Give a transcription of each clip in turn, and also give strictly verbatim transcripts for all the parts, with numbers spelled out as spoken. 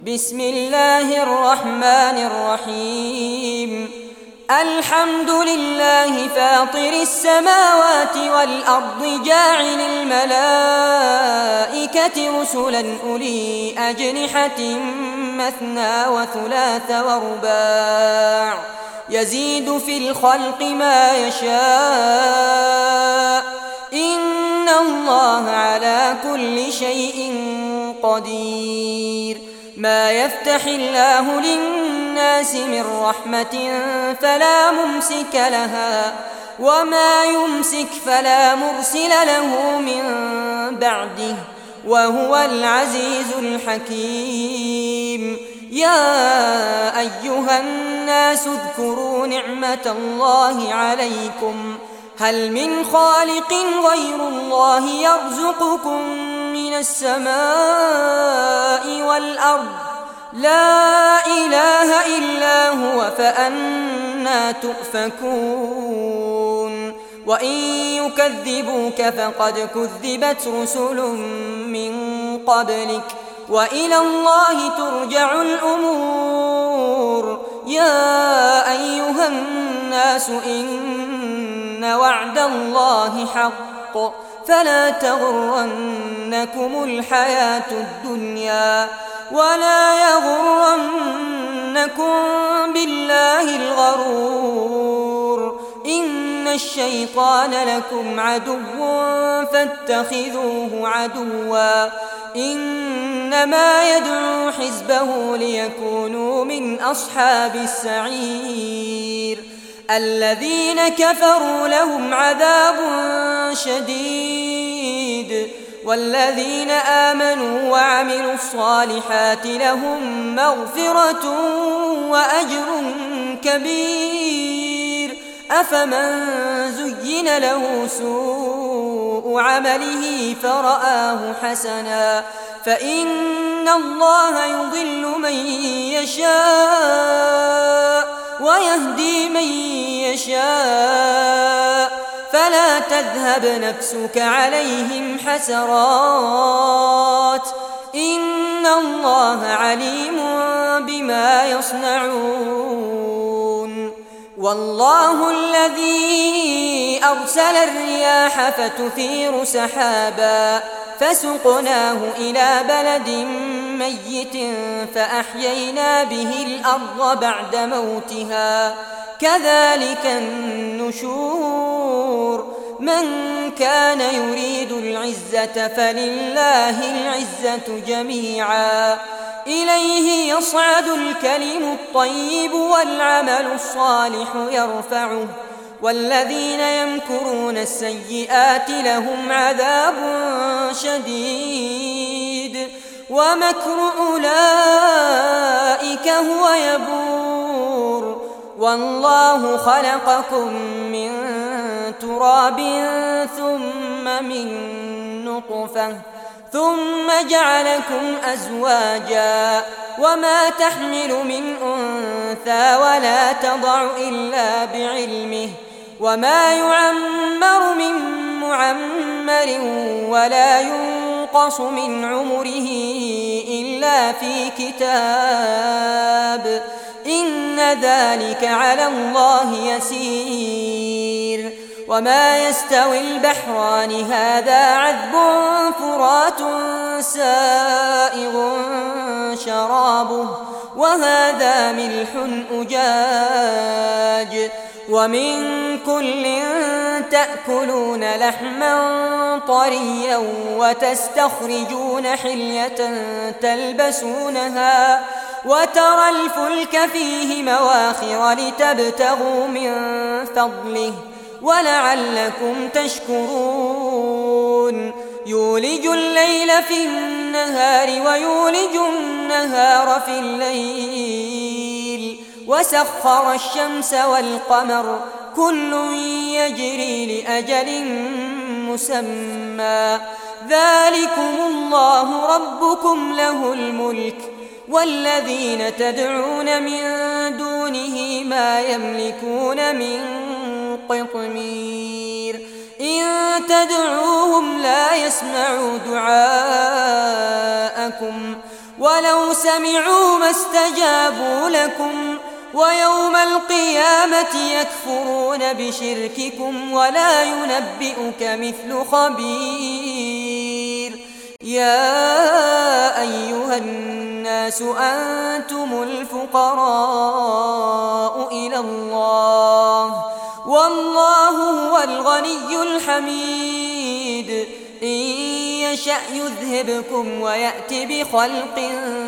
بسم الله الرحمن الرحيم. الحمد لله فاطر السماوات والأرض جاعل الملائكة رسلا أولي أجنحة مثنى وثلاث ورباع يزيد في الخلق ما يشاء إن الله على كل شيء قدير. ما يفتح الله للناس من رحمة فلا ممسك لها وما يمسك فلا مرسل له من بعده وهو العزيز الحكيم. يا أيها الناس اذكروا نعمة الله عليكم هل من خالق غير الله يرزقكم من السماء والأرض لا إله إلا هو فأنى تؤفكون. وإن يكذبوك فقد كذبت رسل من قبلك وإلى الله ترجع الأمور. يا أيها الناس إن وعد الله حق فلا تغرنكم الحياة الدنيا ولا يغرنكم بالله الغرور. إن الشيطان لكم عدو فاتخذوه عدوا إنما يدعو حزبه ليكونوا من أصحاب السعير. الذين كفروا لهم عذاب شديد والذين آمنوا وعملوا الصالحات لهم مغفرة وأجر كبير. أفمن زين له سوء عمله فرآه حسنا فإن الله يضل من يشاء ويهدي من يشاء فلا تذهب نفسك عليهم حسرات إن الله عليم بما يصنعون. والله الذي أرسل الرياح فتثير سحابا فسقناه إلى بلد ميت فأحيينا به الأرض بعد موتها كذلك النشور. من كان يريد العزة فلله العزة جميعا إليه يصعد الكلم الطيب والعمل الصالح يرفعه والذين يمكرون السيئات لهم عذاب شديد ومكر أولئك هو يبور. والله خلقكم من تراب ثم من نطفة ثم جعلكم أزواجا وما تحمل من أنثى ولا تضع إلا بعلمه وما يعمر من معمر ولا ينقص من عمره إلا في كتاب إن ذلك على الله يسير. وما يستوي البحران هذا عذب فرات سائغ شرابه وهذا ملح أجاج ومن كل تأكلون لحما طريا وتستخرجون حلية تلبسونها وترى الفلك فيه مواخر لتبتغوا من فضله ولعلكم تشكرون. يولج الليل في النهار ويولج النهار في الليل وسخر الشمس والقمر كل يجري لأجل مسمى ذلكم الله ربكم له الملك والذين تدعون من دونه ما يملكون من قطمير. إن تدعوهم لا يسمعوا دعاءكم ولو سمعوا ما استجابوا لكم ويوم القيامة يكفرون بشرككم ولا ينبئك مثل خبير. يا أيها الناس أنتم الفقراء إلى الله والله هو الغني الحميد. إن يشأ يذهبكم ويأت بخلق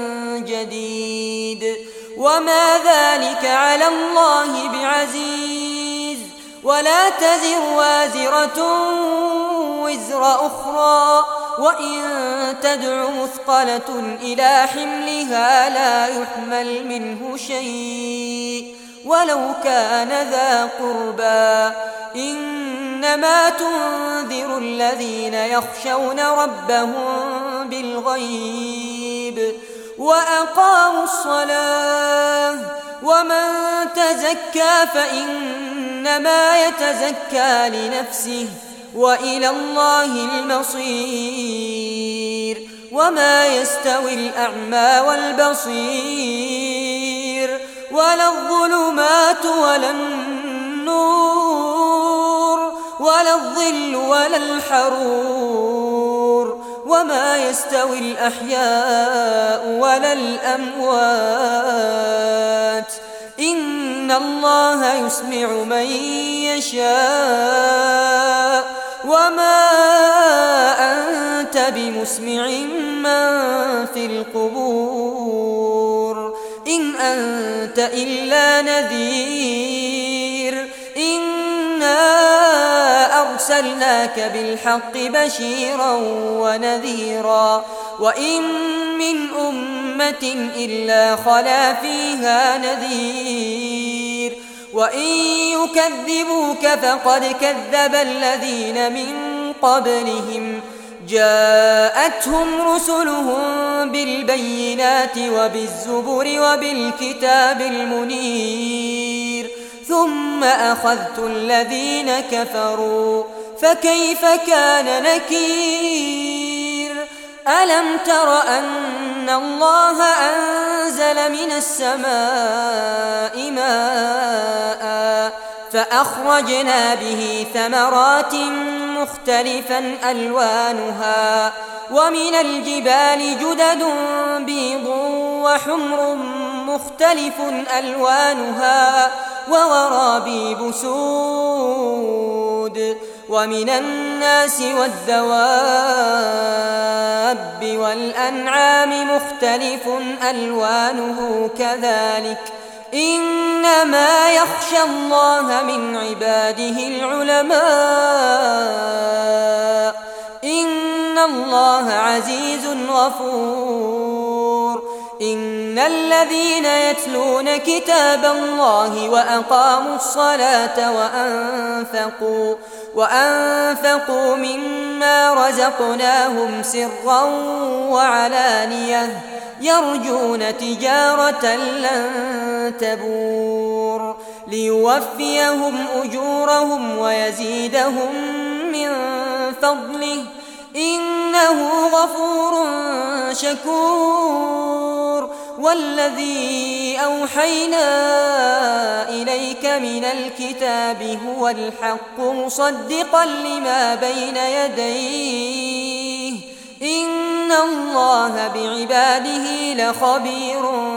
جديد وما ذلك على الله بعزيز. ولا تزر وازرة وزر أخرى وإن تدع مثقلة إلى حملها لا يحمل منه شيء ولو كان ذا قربى. إنما تنذر الذين يخشون ربهم بالغيب وأقاموا الصلاة. ومن تزكى فإنما يتزكى لنفسه وإلى الله المصير. وما يستوي الأعمى والبصير ولا الظلمات ولا النور ولا الظل ولا الحرور. وما يستوي الأحياء ولا الأموات. إن الله يسمع من يشاء وما أنت بمسمع من في القبور إن أنت إلا نذير. إنا أرسلناك بالحق بشيرا ونذيرا وإن من أمة إلا خلا فيها نذير. وإن يكذبوك فقد كذب الذين من قبلهم جاءتهم رسلهم بالبينات وبالزبر وبالكتاب المنير ثم أخذت الذين كفروا فكيف كان نكير. ألم تر أن الله أنزل من السماء ماء فأخرجنا به ثمرات مختلفا ألوانها ومن الجبال جدد بيض وحمر مختلف ألوانها وغرابيب سود. ومن الناس والدواب والأنعام مختلف ألوانه كذلك. إنما يخشى الله من عباده العلماء. إن الله عزيز غفور. إن الذين يتلون كتاب الله وأقاموا الصلاة وأنفقوا وأنفقوا مما رزقناهم سرا وعلانية يرجون تجارة لن تبور ليوفيهم أجورهم ويزيدهم من فضله إنه غفور شكور. والذي أوحينا إليك من الكتاب هو الحق مصدقا لما بين يديه. إن الله بعباده لخبير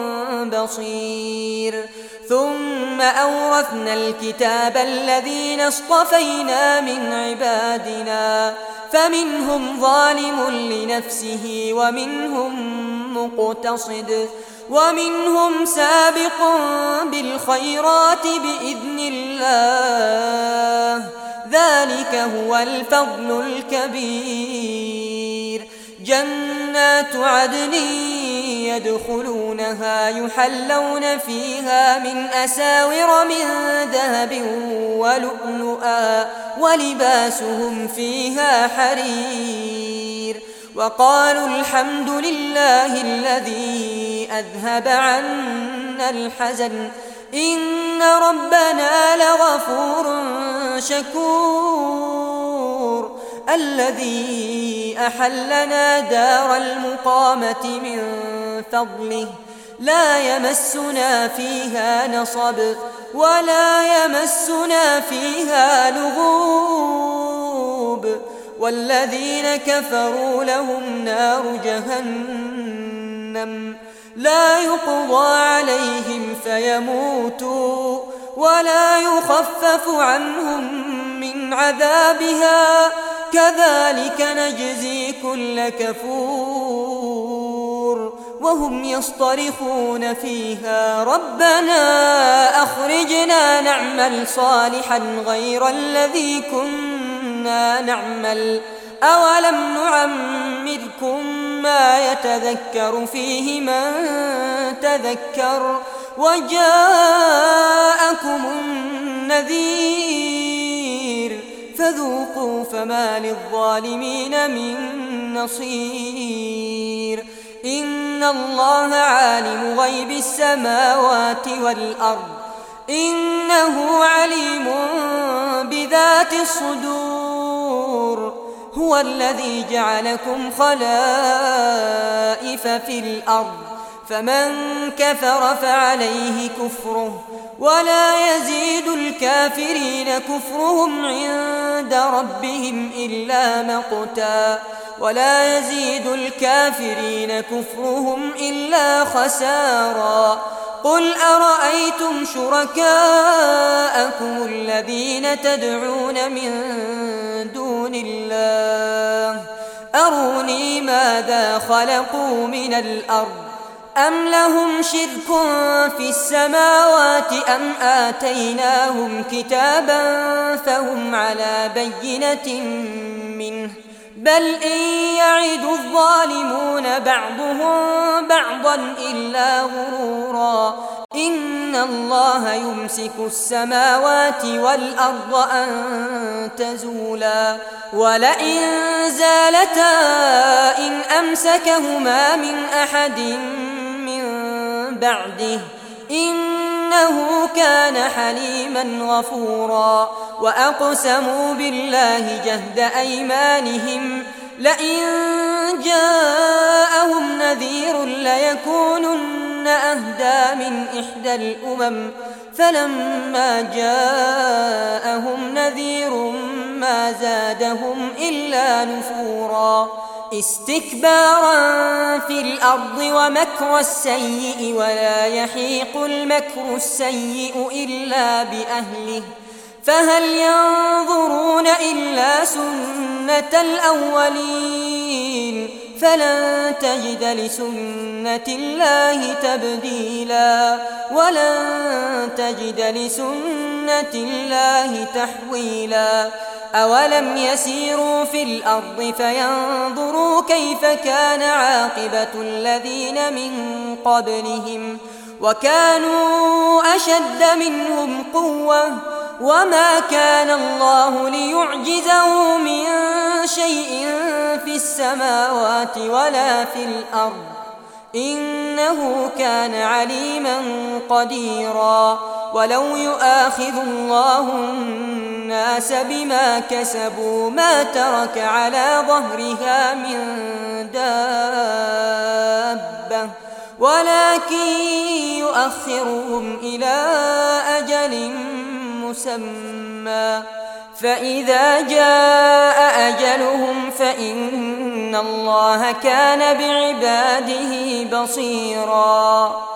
بصير. ثم أورثنا الكتاب الذين اصطفينا من عبادنا فمنهم ظالم لنفسه ومنهم مقتصد ومنهم سابق بالخيرات بإذن الله. ذلك هو الفضل الكبير. جنات عدن يدخلونها يحلون فيها من أساور من ذهب ولؤلؤا ولباسهم فيها حرير. وقالوا الحمد لله الذي أذهب عنا الحزن إن ربنا لغفور شكور. الذي أحلنا دار المقامة من فضله لا يمسنا فيها نصب ولا يمسنا فيها لغوب والذين كفروا لهم نار جهنم لا يقضى عليهم فيموتوا ولا يخفف عنهم من عذابها كذلك نجزي كل كفور وهم يصطرخون فيها ربنا أخرجنا نعمل صالحا غير الذي كنا نعمل أولم نعمركم ما يتذكر فيه من تذكر وجاءكم النذير فذوقوا فما للظالمين من نصير إن الله عالم غيب السماوات والأرض إنه عليم بذات الصدور هو الذي جعلكم خلائف في الأرض فمن كفر فعليه كفره ولا يزيد الكافرين كفرهم عند ربهم إلا مقتا ولا يزيد الكافرين كفرهم إلا خسارا قل أرأيتم شركاءكم الذين تدعون من دون الله أروني ماذا خلقوا من الأرض أم لهم شرك في السماوات أم آتيناهم كتابا فهم على بينة منه بل إن يعد الظالمون بعضهم بعضا إلا غرورا إن الله يمسك السماوات والأرض أن تزولا ولئن زالتا إن أمسكهما من أحد من بعده إنه كان حليما غفورا وأقسموا بالله جهد أيمانهم لئن جاءهم نذير ليكونن أهدى من إحدى الأمم فلما جاءهم نذير ما زادهم إلا نفورا استكبارا في الأرض ومكر السيء ولا يحيق المكر السيء إلا بأهله فهل ينظرون إلا سنة الأولين فلن تجد لسنة الله تبديلا ولن تجد لسنة الله تحويلا أولم يسيروا في الأرض فينظروا كيف كان عاقبة الذين من قبلهم وكانوا أشد منهم قوة وما كان الله ليعجزه من شيء في السماوات ولا في الأرض إنه كان عليما قديرا ولو يؤاخذ الله الناس بما كسبوا ما ترك على ظهرها من دابة ولكن يؤخرهم إلى أجل مسمى فإذا جاء أجلهم فإن الله كان بعباده بصيرا.